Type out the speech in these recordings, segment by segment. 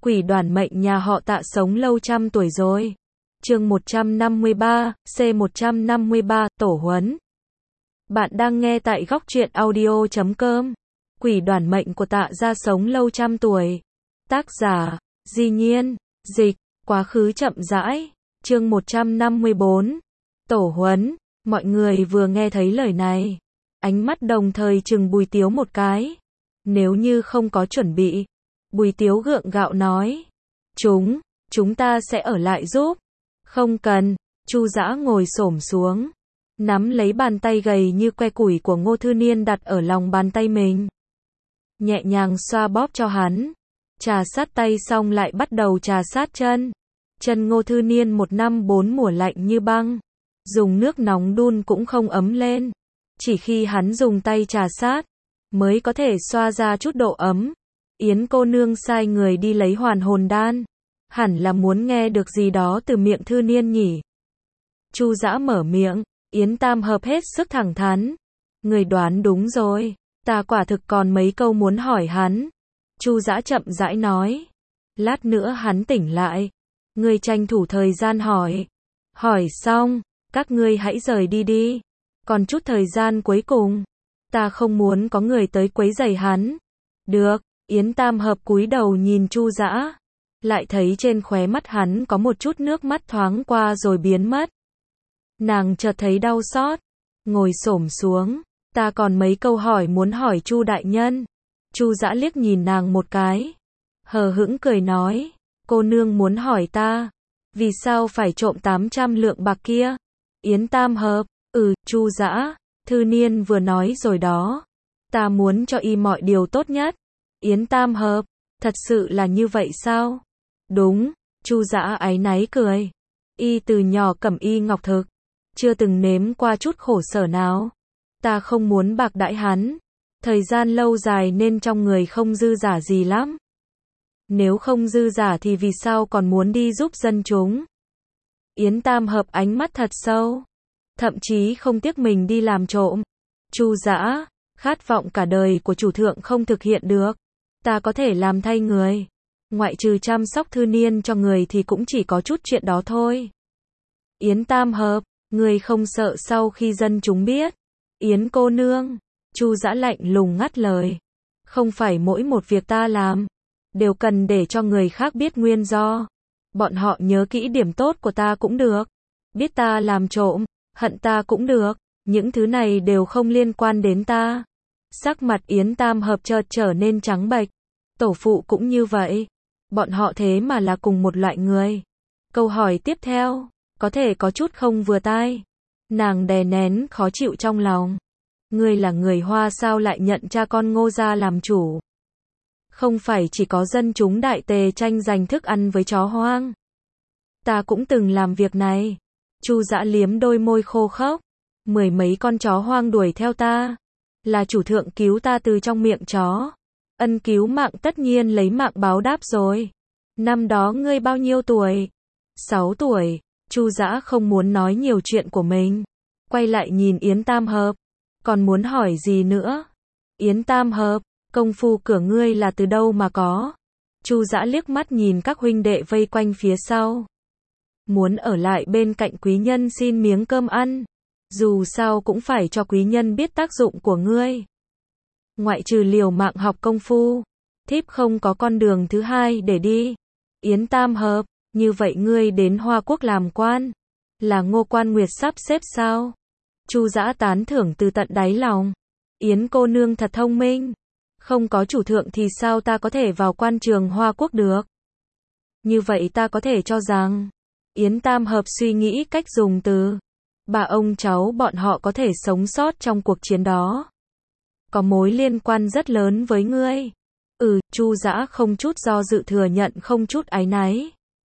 Quỷ đoản mệnh nhà họ Tạ sống lâu trăm tuổi rồi. Chương 153, C153, Tổ huấn. Bạn đang nghe tại góc truyện audio.com. Quỷ đoản mệnh của Tạ gia sống lâu trăm tuổi. Tác giả, Di Nhiên, dịch, quá khứ chậm rãi. Chương 154, Tổ huấn. Mọi người vừa nghe thấy lời này, ánh mắt đồng thời chừng Bùi Tiếu một cái. Nếu như không có chuẩn bị, Bùi Tiếu gượng gạo nói, chúng ta sẽ ở lại giúp. Không cần. Chu Dã ngồi xổm xuống, nắm lấy bàn tay gầy như que củi của Ngô Thư Niên đặt ở lòng bàn tay mình, nhẹ nhàng xoa bóp cho hắn. Trà sát tay xong lại bắt đầu trà sát chân. Chân Ngô Thư Niên 1 năm 4 mùa lạnh như băng, dùng nước nóng đun cũng không ấm lên. Chỉ khi hắn dùng tay trà sát, mới có thể xoa ra chút độ ấm. Yến cô nương sai người đi lấy hoàn hồn đan, hẳn là muốn nghe được gì đó từ miệng Thư Niên nhỉ. Chu Dã mở miệng, Yến Tam Hợp hết sức thẳng thắn. Người đoán đúng rồi, ta quả thực còn mấy câu muốn hỏi hắn. Chu Dã chậm rãi nói, lát nữa hắn tỉnh lại, ngươi tranh thủ thời gian hỏi. Hỏi xong, các ngươi hãy rời đi đi. Còn chút thời gian cuối cùng, ta không muốn có người tới quấy rầy hắn. Được. Yến Tam Hợp cúi đầu nhìn Chu Dã, lại thấy trên khóe mắt hắn có một chút nước mắt thoáng qua rồi biến mất. Nàng chợt thấy đau xót, ngồi xổm xuống, ta còn mấy câu hỏi muốn hỏi Chu đại nhân. Chu Dã liếc nhìn nàng một cái, hờ hững cười nói, cô nương muốn hỏi ta, vì sao phải trộm 800 lượng bạc kia? Yến Tam Hợp, Chu Dã, Thư Niên vừa nói rồi đó, ta muốn cho y mọi điều tốt nhất. Yến Tam Hợp, thật sự là như vậy sao? Đúng. Chu Dã áy náy cười. Y từ nhỏ cẩm y ngọc thực, chưa từng nếm qua chút khổ sở nào. Ta không muốn bạc đãi hắn, thời gian lâu dài nên trong người không dư giả gì lắm. Nếu không dư giả thì vì sao còn muốn đi giúp dân chúng? Yến Tam Hợp ánh mắt thật sâu, thậm chí không tiếc mình đi làm trộm. Chu Dã, khát vọng cả đời của chủ thượng không thực hiện được, ta có thể làm thay người. Ngoại trừ chăm sóc Thư Niên cho người thì cũng chỉ có chút chuyện đó thôi. Yến Tam Hợp, người không sợ sau khi dân chúng biết? Yến cô nương, Chu Dã lạnh lùng ngắt lời. Không phải mỗi một việc ta làm đều cần để cho người khác biết nguyên do. Bọn họ nhớ kỹ điểm tốt của ta cũng được, biết ta làm trộm, hận ta cũng được, những thứ này đều không liên quan đến ta. Sắc mặt Yến Tam Hợp chợt trở nên trắng bệch. Tổ phụ cũng như vậy. Bọn họ thế mà là cùng một loại người. Câu hỏi tiếp theo có thể có chút không vừa tai. Nàng đè nén khó chịu trong lòng. Ngươi là người Hoa sao lại nhận cha con Ngô gia làm chủ? Không phải chỉ có dân chúng đại tề tranh giành thức ăn với chó hoang. Ta cũng từng làm việc này. Chu Dã liếm đôi môi khô khốc. 10 mấy con chó hoang đuổi theo ta. Là chủ thượng cứu ta từ trong miệng chó. Ân cứu mạng tất nhiên lấy mạng báo đáp rồi. Năm đó ngươi bao nhiêu tuổi? 6 tuổi. Chu Dã không muốn nói nhiều chuyện của mình, quay lại nhìn Yến Tam Hợp. Còn muốn hỏi gì nữa? Yến Tam Hợp, công phu của ngươi là từ đâu mà có? Chu Dã liếc mắt nhìn các huynh đệ vây quanh phía sau. Muốn ở lại bên cạnh quý nhân xin miếng cơm ăn. Dù sao cũng phải cho quý nhân biết tác dụng của ngươi. Ngoại trừ liều mạng học công phu, thiếp không có con đường thứ hai để đi. Yến Tam Hợp, như vậy ngươi đến Hoa Quốc làm quan, là Ngô Quan Nguyệt sắp xếp sao? Chu Dã tán thưởng từ tận đáy lòng. Yến cô nương thật thông minh. Không có chủ thượng thì sao ta có thể vào quan trường Hoa Quốc được? Như vậy ta có thể cho rằng, Yến Tam Hợp suy nghĩ cách dùng từ, bà ông cháu bọn họ có thể sống sót trong cuộc chiến đó, có mối liên quan rất lớn với ngươi. Chu Dã không chút do dự thừa nhận không chút áy náy.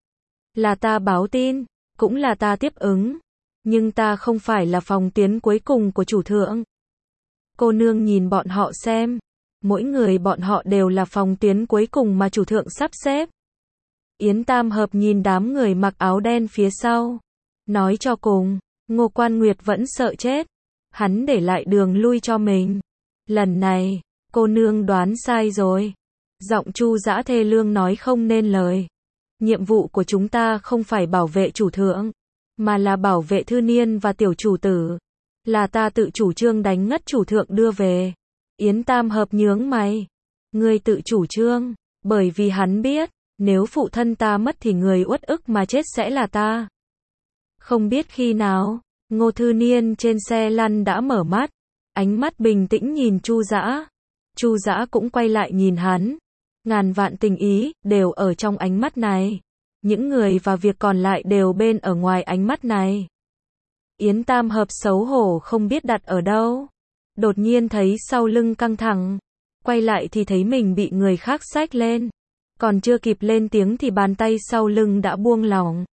Là ta báo tin, cũng là ta tiếp ứng, nhưng ta không phải là phòng tuyến cuối cùng của chủ thượng. Cô nương nhìn bọn họ xem, mỗi người bọn họ đều là phòng tuyến cuối cùng mà chủ thượng sắp xếp. Yến Tam Hợp nhìn đám người mặc áo đen phía sau, nói cho cùng, Ngô Quan Nguyệt vẫn sợ chết, hắn để lại đường lui cho mình. Lần này, cô nương đoán sai rồi. Giọng Chu Dã thê lương nói không nên lời. Nhiệm vụ của chúng ta không phải bảo vệ chủ thượng, mà là bảo vệ Thư Niên và tiểu chủ tử. Là ta tự chủ trương đánh ngất chủ thượng đưa về. Yến Tam Hợp nhướng mày. Ngươi tự chủ trương, bởi vì hắn biết, nếu phụ thân ta mất thì người uất ức mà chết sẽ là ta. Không biết khi nào, Ngô Thư Niên trên xe lăn đã mở mắt, ánh mắt bình tĩnh nhìn Chu Dã. Chu Dã cũng quay lại nhìn hắn. Ngàn vạn tình ý, đều ở trong ánh mắt này. Những người và việc còn lại đều bên ở ngoài ánh mắt này. Yến Tam Hợp xấu hổ không biết đặt ở đâu. Đột nhiên thấy sau lưng căng thẳng. Quay lại thì thấy mình bị người khác xách lên. Còn chưa kịp lên tiếng thì bàn tay sau lưng đã buông lỏng.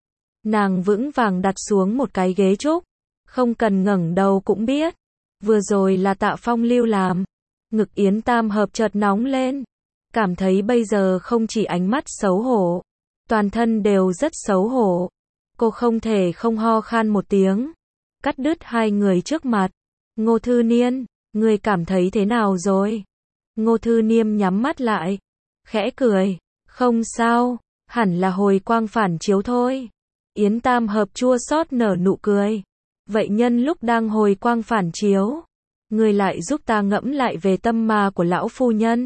Nàng vững vàng đặt xuống một cái ghế trúc. Không cần ngẩng đầu cũng biết. Vừa rồi là Tạ Phong Lưu làm. Ngực Yến Tam Hợp chợt nóng lên. Cảm thấy bây giờ không chỉ ánh mắt xấu hổ. Toàn thân đều rất xấu hổ. Cô không thể không ho khan một tiếng. Cắt đứt hai người trước mặt. Ngô Thư Niên, người cảm thấy thế nào rồi? Ngô Thư Niêm nhắm mắt lại. Khẽ cười. Không sao, hẳn là hồi quang phản chiếu thôi. Yến Tam Hợp chua xót nở nụ cười. Vậy nhân lúc đang hồi quang phản chiếu, người lại giúp ta ngẫm lại về tâm ma của lão phu nhân.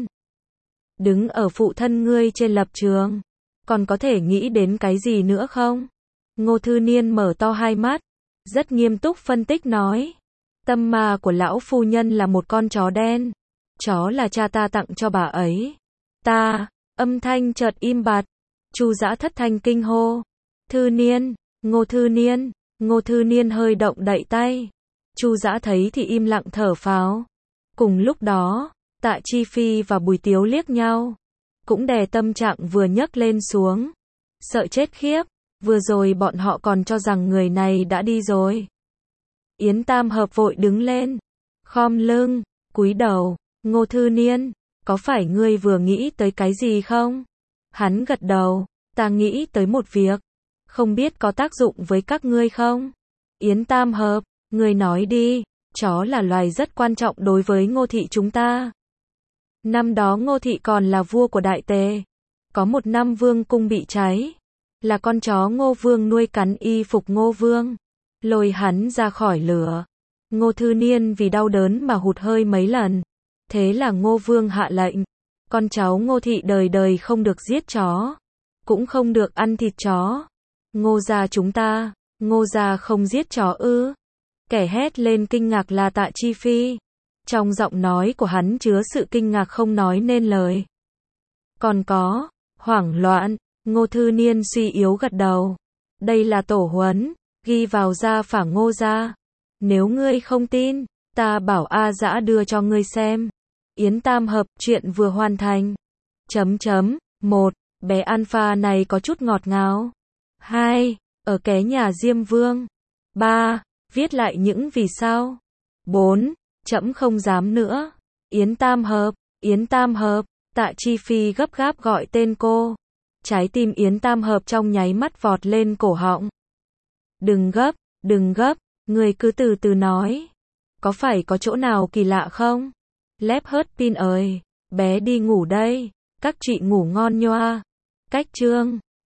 Đứng ở phụ thân ngươi trên lập trường, còn có thể nghĩ đến cái gì nữa không? Ngô Thư Niên mở to hai mắt, rất nghiêm túc phân tích nói. Tâm ma của lão phu nhân là một con chó đen. Chó là cha ta tặng cho bà ấy. Ta, âm thanh chợt im bặt. Chu Dã thất thanh kinh hô. Thư Niên, Ngô Thư Niên. Ngô Thư Niên hơi động đậy tay. Chu Dã thấy thì im lặng thở phào. Cùng lúc đó, Tạ Chi Phi và Bùi Tiếu liếc nhau. Cũng đè tâm trạng vừa nhấc lên xuống. Sợ chết khiếp. Vừa rồi bọn họ còn cho rằng người này đã đi rồi. Yến Tam Hợp vội đứng lên. Khom lưng, cúi đầu. Ngô Thư Niên, có phải ngươi vừa nghĩ tới cái gì không? Hắn gật đầu. Ta nghĩ tới một việc. Không biết có tác dụng với các ngươi không? Yến Tam Hợp, ngươi nói đi. Chó là loài rất quan trọng đối với Ngô thị chúng ta. Năm đó Ngô thị còn là vua của Đại Tề. Có một năm vương cung bị cháy. Là con chó Ngô Vương nuôi cắn y phục Ngô Vương. Lôi hắn ra khỏi lửa. Ngô Thư Niên vì đau đớn mà hụt hơi mấy lần. Thế là Ngô Vương hạ lệnh. Con cháu Ngô thị đời đời không được giết chó. Cũng không được ăn thịt chó. Ngô gia chúng ta, Ngô gia không giết chó ư? Kẻ hét lên kinh ngạc là Tạ Chi Phi. Trong giọng nói của hắn chứa sự kinh ngạc không nói nên lời. Còn có, hoảng loạn. Ngô Thư Niên suy yếu gật đầu. Đây là tổ huấn, ghi vào gia phả Ngô gia. Nếu ngươi không tin, ta bảo A Dã đưa cho ngươi xem. Yến Tam Hợp, chuyện vừa hoàn thành. 1. Bé Alpha này có chút ngọt ngào. 2. Ở ké nhà Diêm Vương. 3. Viết lại những vì sao. 4. Trẫm không dám nữa. Yến Tam Hợp, Yến Tam Hợp. Tạ Chi Phi gấp gáp gọi tên cô. Trái tim Yến Tam Hợp trong nháy mắt vọt lên cổ họng. Đừng gấp, người cứ từ từ nói. Có phải có chỗ nào kỳ lạ không? Lép hớt pin ơi, bé đi ngủ đây. Các chị ngủ ngon nhoa. Cách chương